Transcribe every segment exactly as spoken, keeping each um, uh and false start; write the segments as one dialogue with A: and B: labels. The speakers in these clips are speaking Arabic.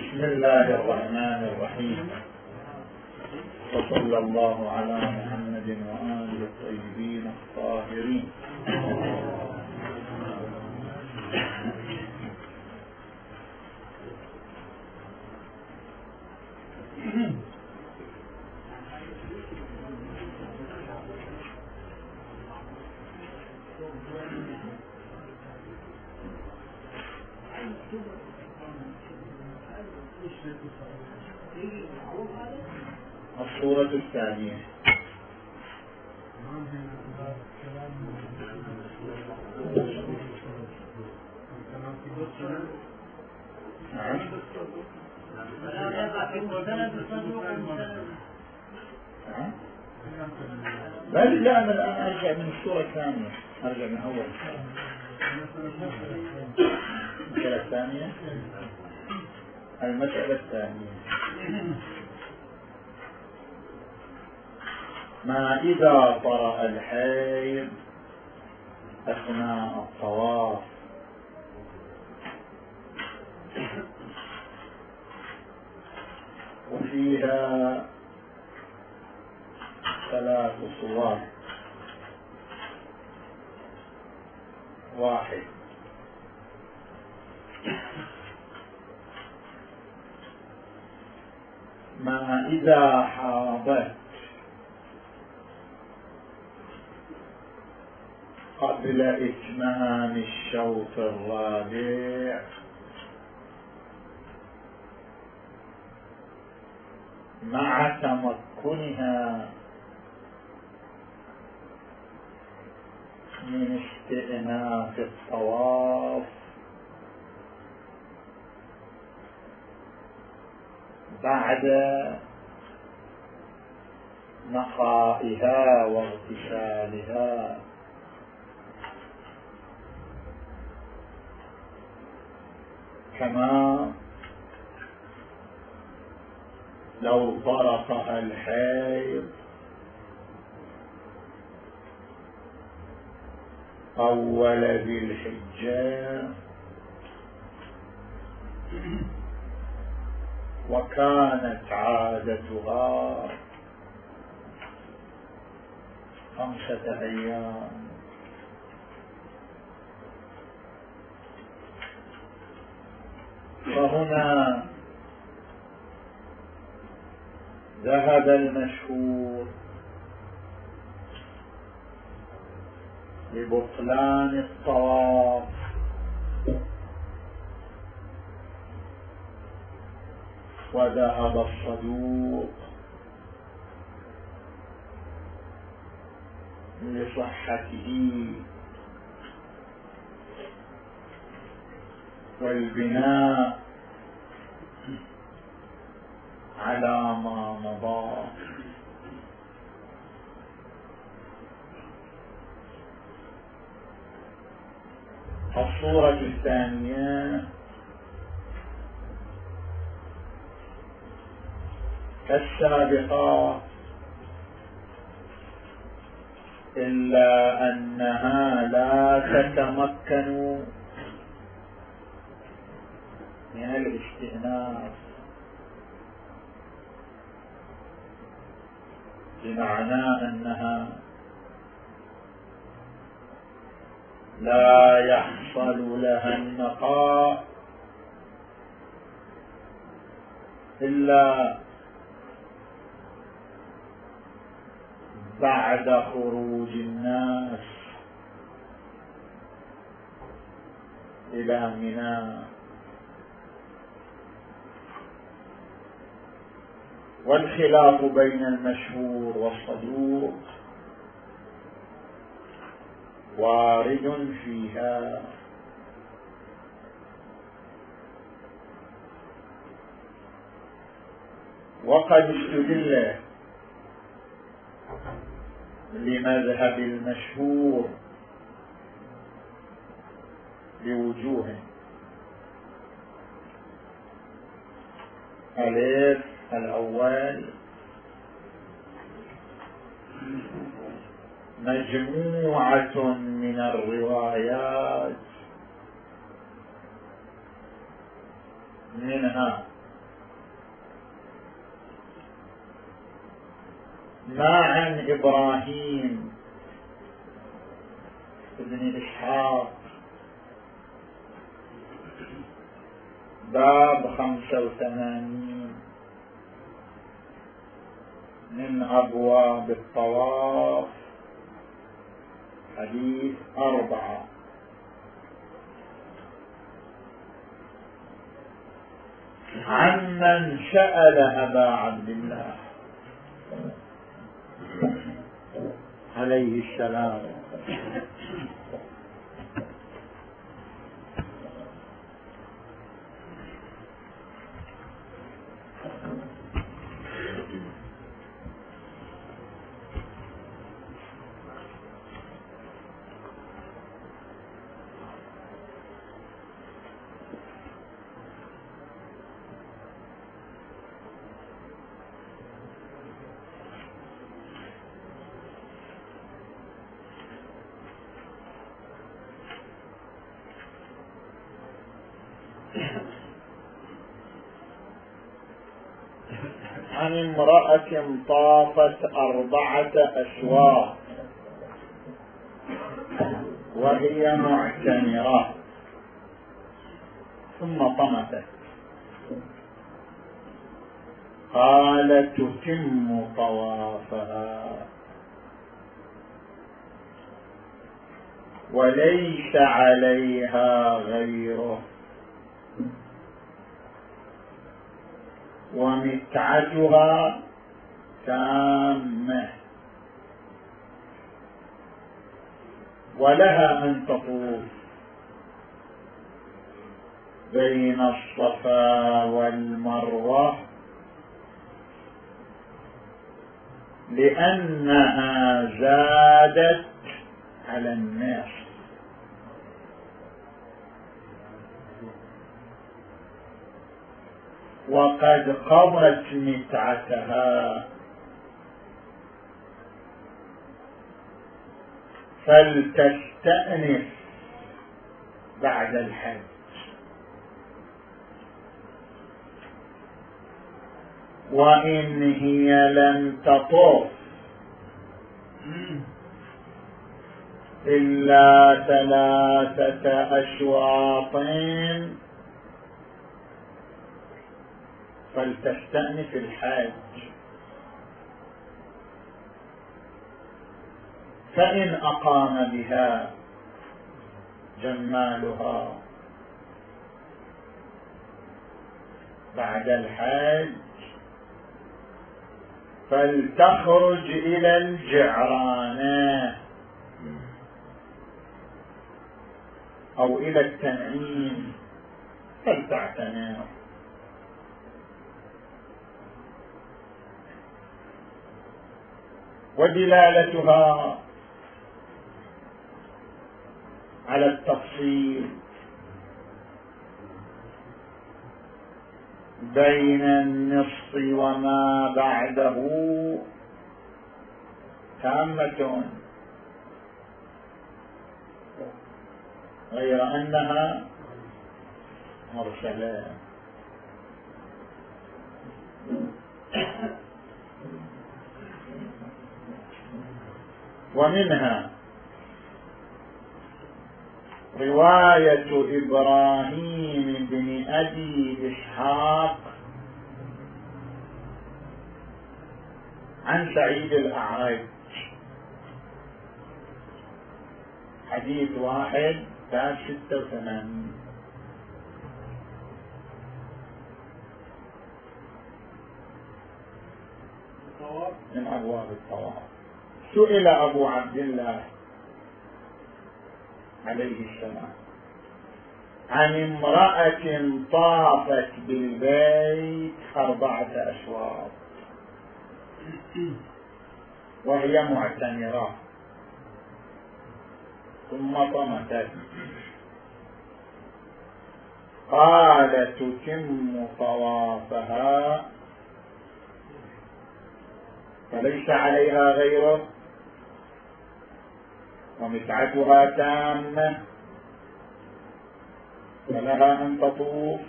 A: بسم الله الرحمن الرحيم، وصلى الله على محمد وآله الطيبين الطاهرين. الصورة الثانية. بل لا، أنا الآن أرجع من الصورة الثانية، أرجع من أول المسألة الثانية. المسألة الثانية: ما إذا طرأ الحيض أثناء الطواف. وفيها ثلاث صور: واحد، ما إذا حاضت قبل إتمام الشوط الرابع مع تمكنها من استئناف الطواف بعد نقائها واغتسالها، كما لو طرقها الحيض أول ذي الحجة وكانت عادتها خمسة أيام. فهنا ذهب المشهور لبطلان الطواف، وذهب الصدوق لصحته، والبناء على ما مضى. الصورة الثانية كالسابقة، إلا أنها لا تتمكن من الاستئناف، بمعنى أنها لا يحصل لها النقاء إلا بعد خروج الناس إلى منى. والخلاف بين المشهور والصدوق وارد فيها، وقد استدل لمذهب المشهور بوجوه: ألف الأول مجموعة من الروايات، منها ما عن إبراهيم بن إسحاق باب خمسة وثمانين من أبواب الطواف حديث أربعة. عمن سأل أبا عبد الله عليه السلام عن امرأة طافت أربعة أشواط وهي معتمرة ثم طمست، قال تتم طوافها وليس عليها غيره ومتعتها تامة، ولها أن تطوف بين الصفا والمروة لأنها زادت على الناس، وقد قضت متعتها فلتستأنف بعد الحج. وإن هي لم تطوف إلا ثلاثة أشواط فلتستأنف الحج، فإن أقام بها جمالها بعد الحج فلتخرج إلى الجعرانة أو إلى التنعيم فلتعتنى. ودلالتها على التفصيل بين النصف وما بعده تامة، غير أنها مرسلة. ومنها رواية إبراهيم بن أبي إسحاق عن سعيد الأعرج حديث واحد باب ستة وثمانين. من أبواب الطواف. سئل أبو عبد الله عليه السلام عن امرأة طافت بالبيت أربعة أشواط وهي معتمرة ثم طمست، قال تتم طوافها فليس عليها غيره ومتعتها تامة، فلها أن تطوف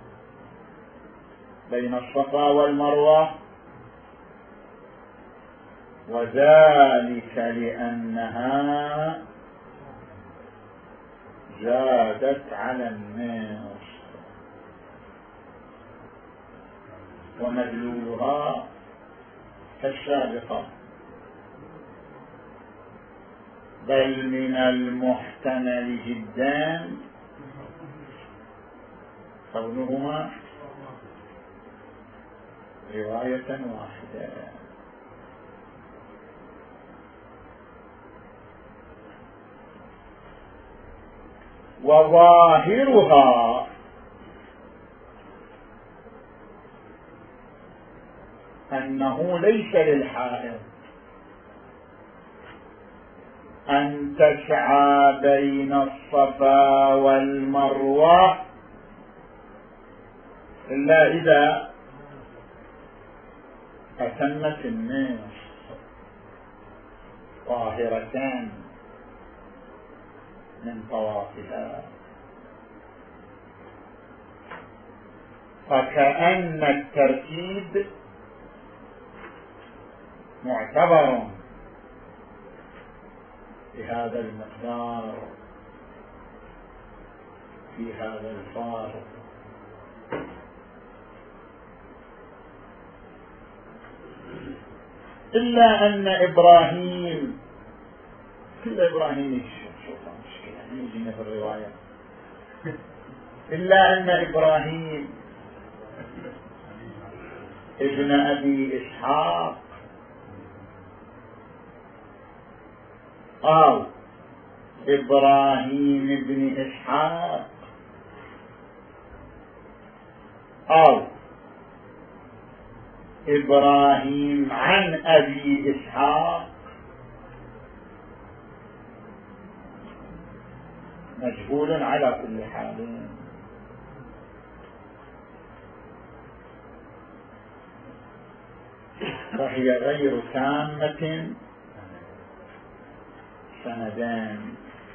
A: بين الصفا والمروة وذلك لأنها زادت على النصف ومدلولها كالسابقة، بل من المحتمل جدا كونهما رواية واحدة. وظاهرها أنه ليس للحائض أن تسعى بين الصفا والمروة إلا إذا أتمت النصف طاهرتان من طوافها، فكأن الترتيب معتبر بهذا المقدار في هذا الفارق. إلا أن إبراهيم كل إبراهيم شوف مشكلة يجينا في الرواية، إلا أن إبراهيم ابن أبي إسحاق أو إبراهيم ابن إسحاق أو إبراهيم عن أبي إسحاق مجهول على كل حال، فهي غير تامة سندان.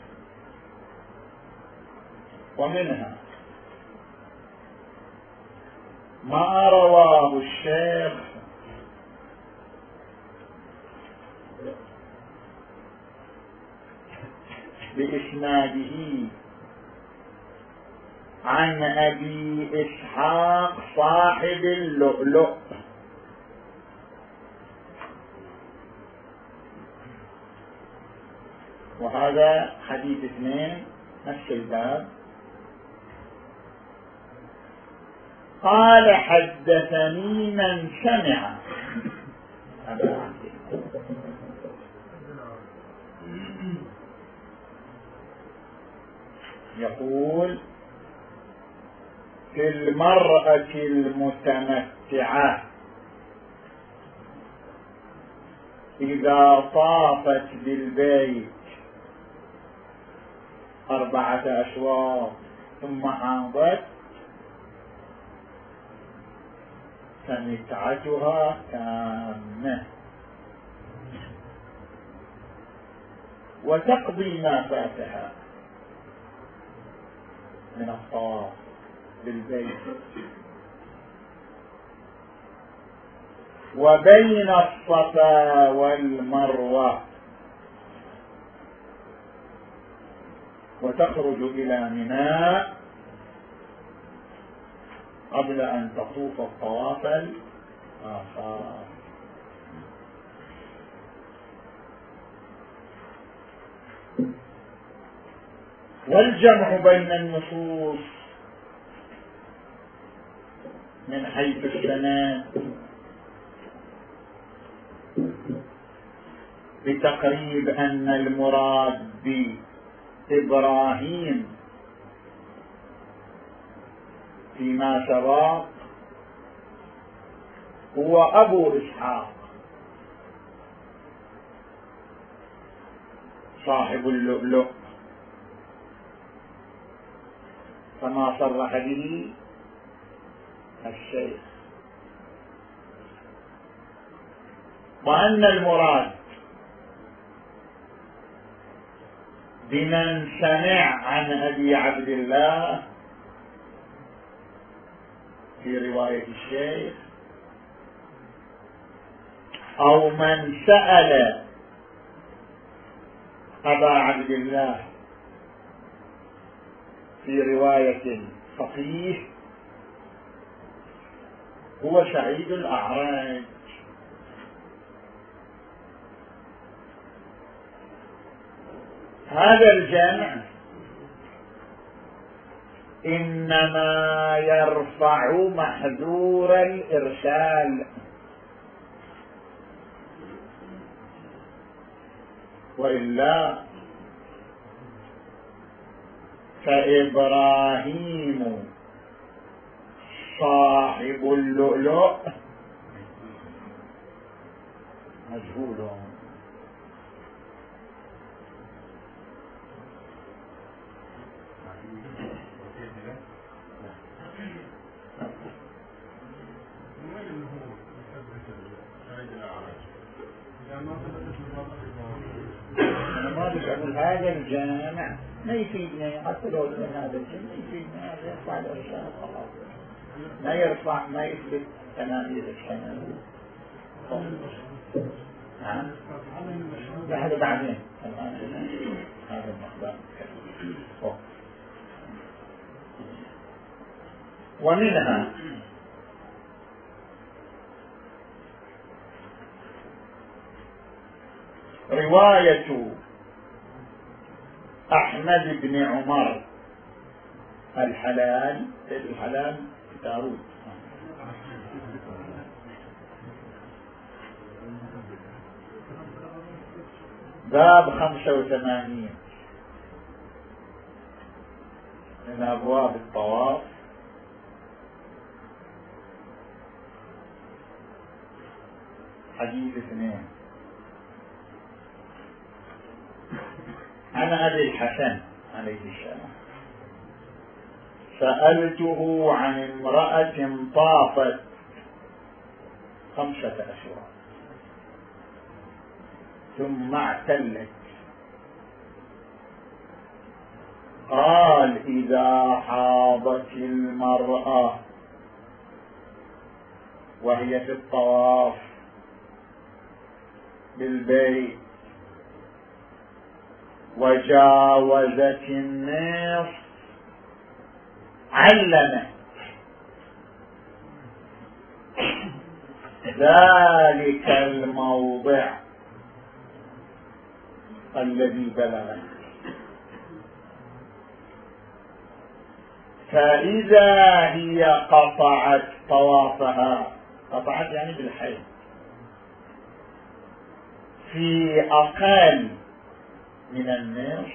A: ومنها ما رواه الشيخ بإسناده عن أبي إسحاق صاحب اللؤلؤ، وهذا حديث اثنين نفس الباب. قال حدثني من سمع يقول في المرأة المتمتعة إذا طافت بالبيت أربعة أشواط ثم عاضت فمتعتها تامة وتقضي ما فاتها من الطواف بالبيت. وبين الصفا والمروة وتخرج إلى منى قبل أن تطوف الطواف الآخر. والجمع بين النصوص من حيث السند بتقريب أن المراد بإبراهيم فيما سبق هو أبو إسحاق صاحب اللؤلؤ كما صرح به الشيخ، وأن المراد بمن سمع عن أبي عبد الله في رواية الشيخ أو من سأل أبا عبد الله في رواية فقيه هو سعيد الأعرج. هذا الجمع إنما يرفع محذور الإرسال، وإلا فإبراهيم صاحب اللؤلؤ مجهول. أنا ما بدي أقول هذا الجامع ما يفيدني، حتى لو من هذا الجامع ما يفيدني، هذا يرفع الإرسال خلاص، ما يرفع ما يثبت تمامية السنة. نعم هذا بعدين الآن هذا المقدار. ومنها رواية أحمد بن عمر الحلال الحلال داود باب خمسة وثمانين من أبواب الطواف. حديث اثنين عن أبي الحسن عليه السلام سألته عن امرأة طافت خمسة أشهر ثم اعتلت، قال إذا حاضت المرأة وهي في الطواف بالبيت وجاوزت النصف علمت ذلك الموضع الذي بلغت، فإذا هي قطعت طوافها، قطعت يعني بالحيض، في أقل من النصف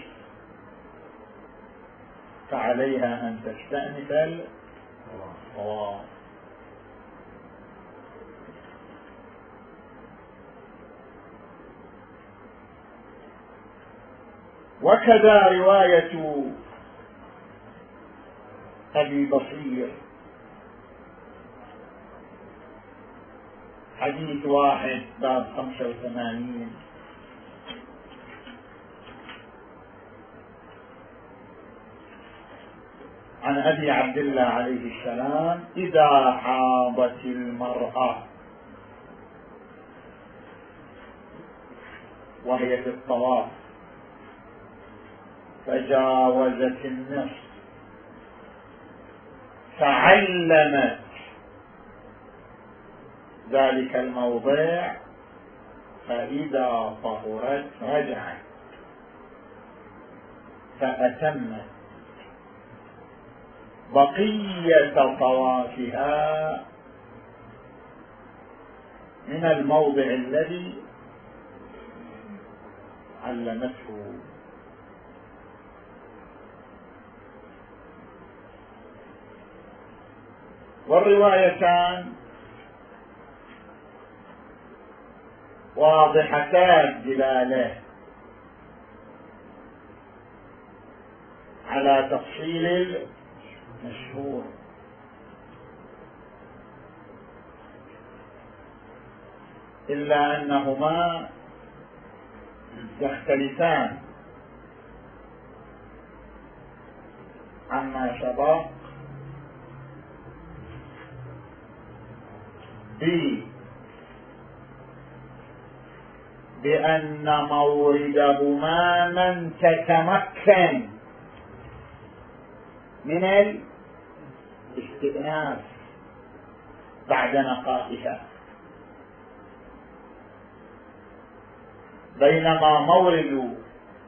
A: فعليها أن تستأنف الطواف. وكذا رواية أبي بصير حديث واحد باب خمسة وثمانين عن أبي عبد الله عليه السلام إذا حاضت المرأة وهي في الطواف فجاوزت النصف فعلمت ذلك الموضع، فإذا طهرت رجعت فأتمت بقية طوافها من الموضع الذي علمته. والروايتان واضحتا الدلالة على تفصيل المشهور، إلا أنهما يختلفان عما سبق بأن موردهما من تتمكن من الاستئناس بعد نقائها، بينما مورد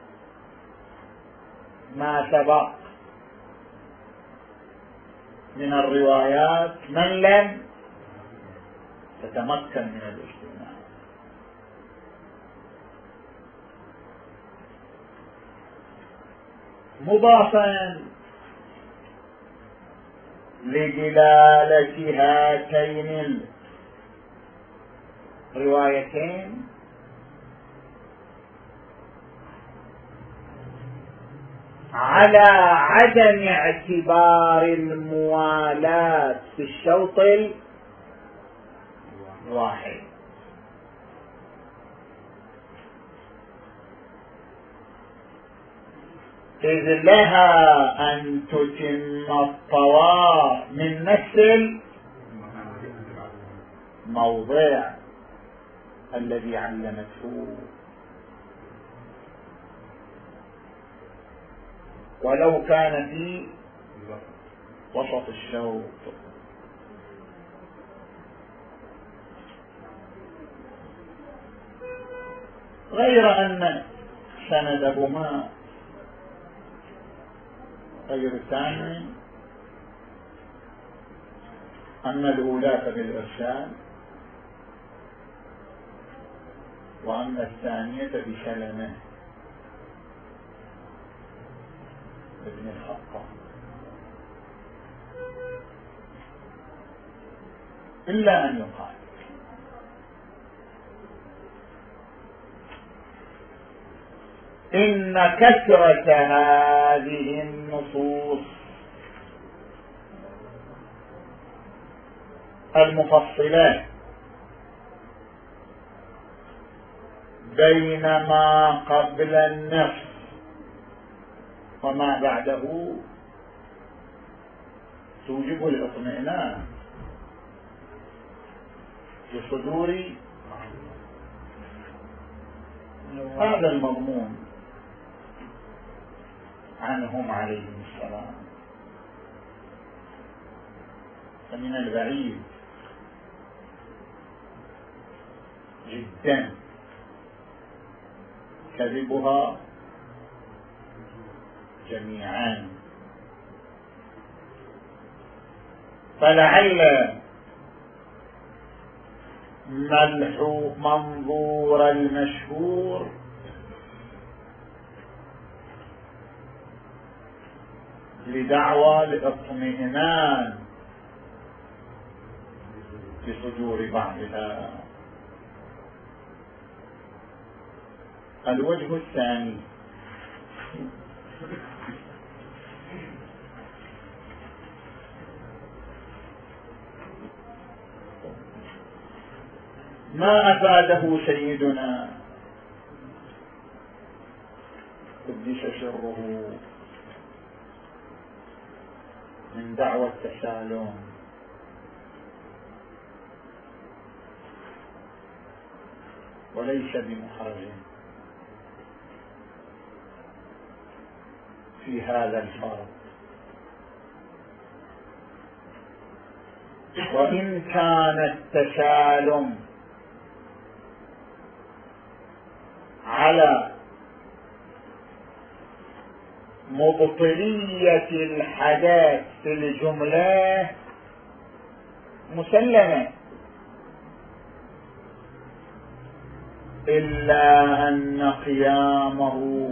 A: ما سبق من الروايات من لم تتمكن من الاجتماع. مضافا لدلالة هاتين الروايتين على عدم اعتبار الموالاة في الشوط الواحد، إذ لها أن تتم الطواف من نفس الموضع الذي علمته، ولو كان في وسط الشوط. غير أن سندهما غير الثاني، أن الأولى بالإرسال وأن الثانية بسلمة ابن الخطاب، إلا أن يقال إن كثرة هذه النصوص المفصلة بين ما قبل النص وما بعده توجب الاطمئنان بصدور هذا المضمون عنهم عليهم السلام. فمن البعيد جدا كذبها جميعا، فلعل منظور المشهور لدعوى الاطمئنان بصدور بعضها. الوجه الثاني ما أفاده سيدنا قدس سره من دعوى التسالم وليس بمحرج في هذا الفرق، وإن كان التسالم على مبطلية الحدث في الجملة مسلمة، إلا أن قيامه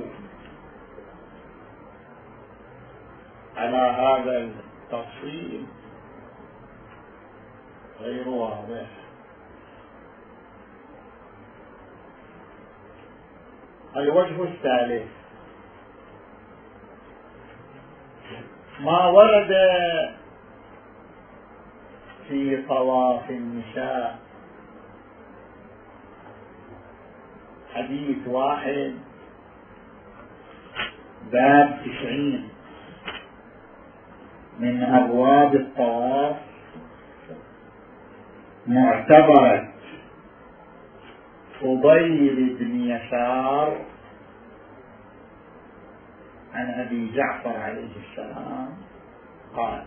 A: على هذا التفصيل غير واضح. الوجه الثالث ما ورد في طواف النساء، حديث واحد باب تسعين من أبواب الطواف، معتبرة فضيل بن يسار عن أبي جعفر عليه السلام قال: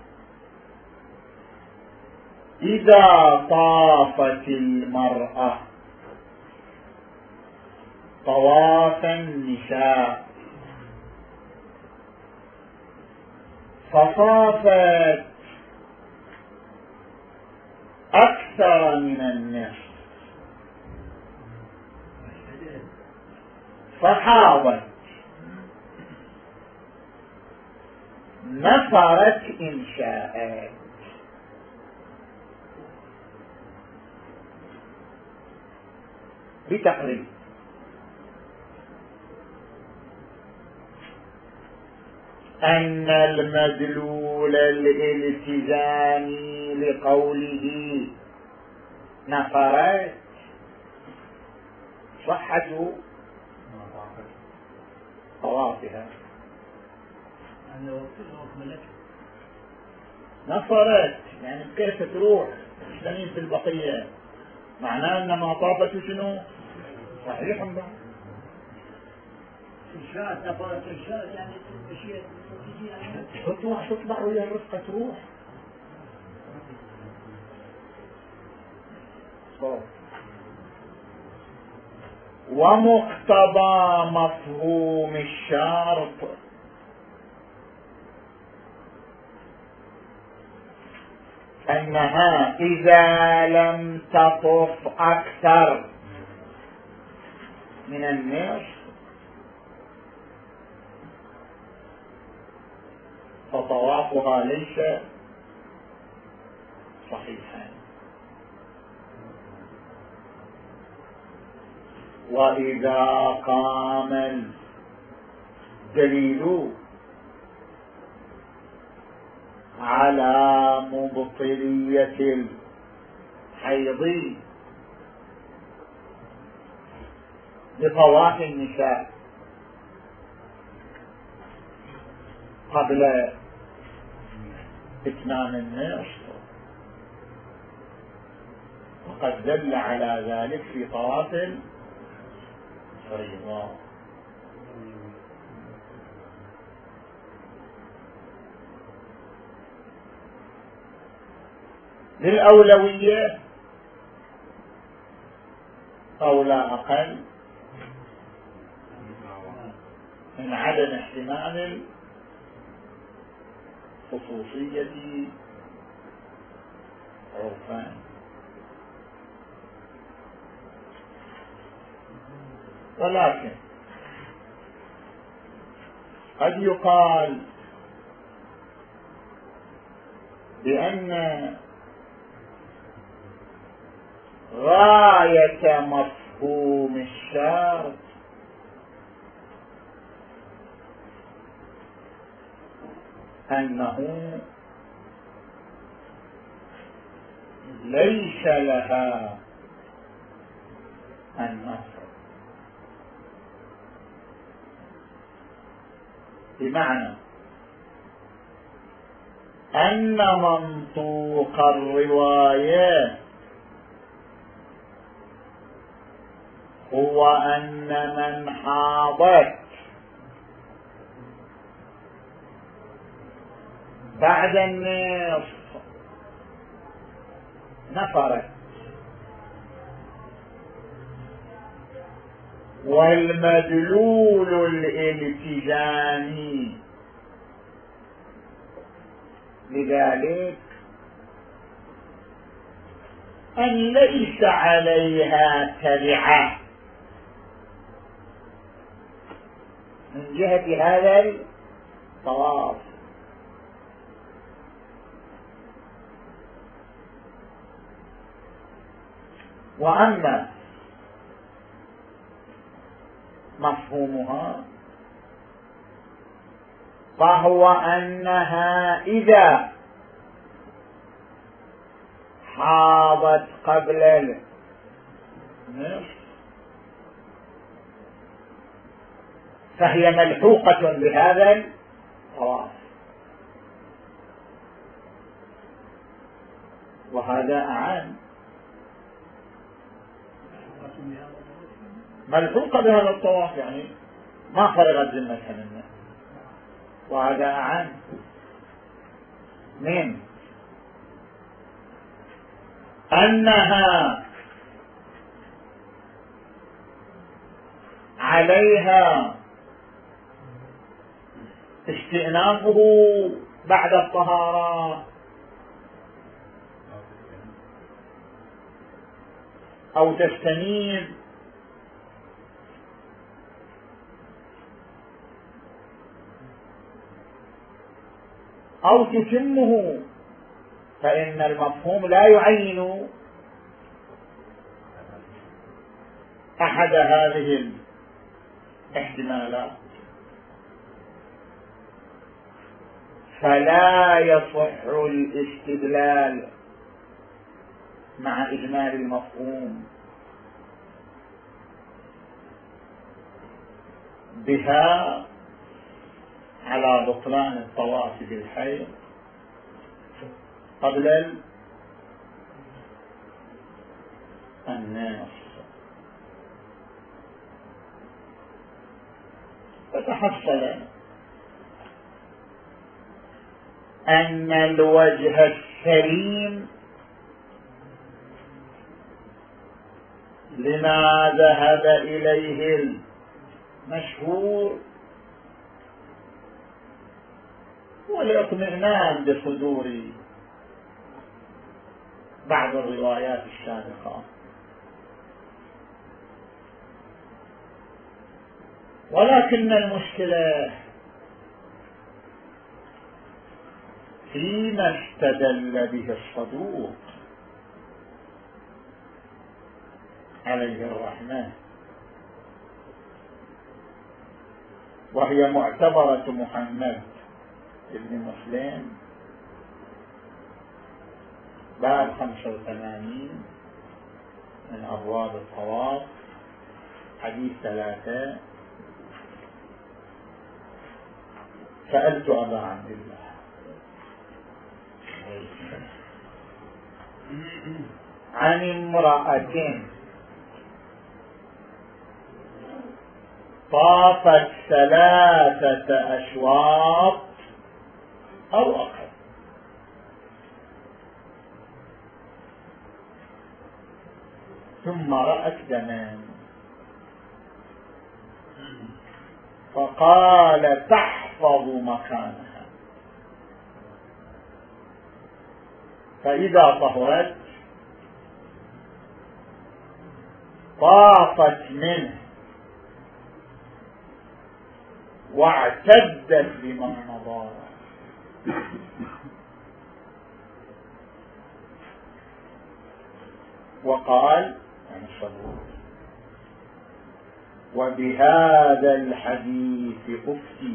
A: إذا طافت المرأة طواف النساء فطافت أكثر من النصف فحاضت نفرت إن شاءت. بتقريب أن المدلول الالتزامي لقوله نفرت صحة طوافها، نفرت يعني كيف تروح تستنيد في البقية، معناه أن ما طافت شنو صحيح بقى
B: الشاة نفرت الشاة يعني مشيت
A: تروح تطلع ويا الرفقة تروح صوت. ومقتضى مفهوم الشرط أنها إذا لم تطف أكثر من النصف فطوافها ليس صحيحا. وإذا قام الدليل على مبطلية الحيض بطواف النساء قبل إتمام النصف، وقد دل على ذلك في طواف الفريضة. للأولوية أو لا أقل من عدم احتمال الخصوصية عرفان. ولكن قد يقال بأن غاية مفهوم الشرط أنه ليس لها النصر، بمعنى أن منطوق الرواية هو أن من حاضت بعد النصف نفرت، والمدلول الالتزامي لذلك أن ليس عليها تبعة من جهة هذا الطواف. وأما مفهومها فهو أنها إذا حاضت قبل النصف فهي ملحوقة بهذا الطواف، وهذا أعان ملحوقة بهذا الطواف، يعني ما فرغت ذمتها منه. وهذا أعم من أنها عليها استئنافه بعد الطهارة أو تستنيب أو تتمه، فإن المفهوم لا يعين أحد هذه الاحتمالات، فلا يصح الاستدلال مع إجمال المفهوم بها على بطلان الطواف بالحيض قبل الناس. فتحصل أن الوجه السليم لما ذهب إليه المشهور والاطمئنان بصدور بعض الروايات السابقة، ولكن المشكلة فيما استدل به الصدوق عليه الرحمة، وهي معتبرة محمد ابن مسلم باب خمسة وثمانين من أبواب الطواف حديث ثلاثة. سألت أبا عبد الله عن امرأة طافت ثلاثة أشواط أو أقل ثم رأت دما، فقال تحفظ مكانها، فإذا طهرت طافت منه واعتدت بما مضى. وقال عن الصدوق وبهذا الحديث أفتي،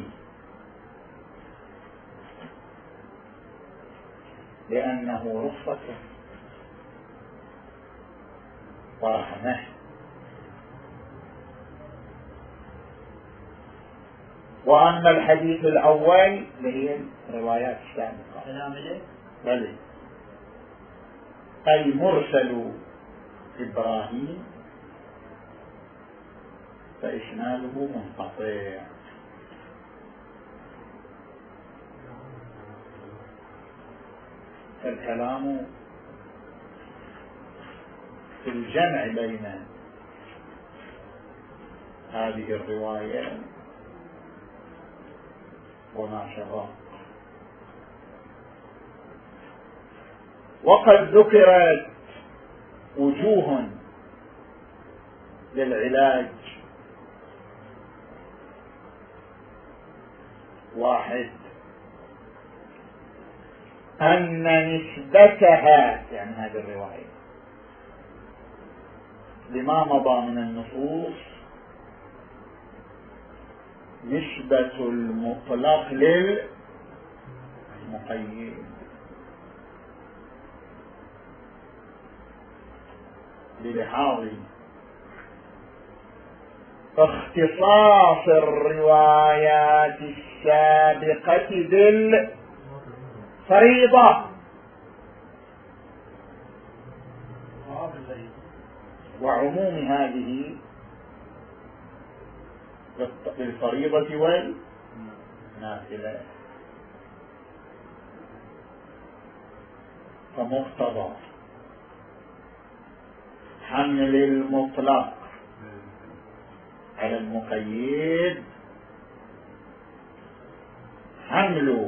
A: لأنه رخصة ورحمة. وأما الحديث الأول اللي هي الروايات السابقة بل أي مرسل إبراهيم فإسناده منقطع. فالكلام في الجمع بين هذه الرواية وما شابه. وقد ذكرت وجوه للعلاج. واحد أن نسبتها، يعني هذه الرواية لما مضى من النصوص، نسبة المطلق للمقيد، للحاضر اختصاص الروايات السابقة بالفريضة. وعموم هذه للفريضة والنافلة. فمقتضى حمل المطلق على المقيد حمل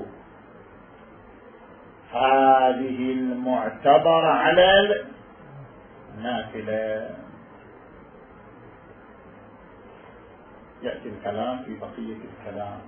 A: هذه المعتبرة على النافلة. يأتي الكلام في بقية الكلام.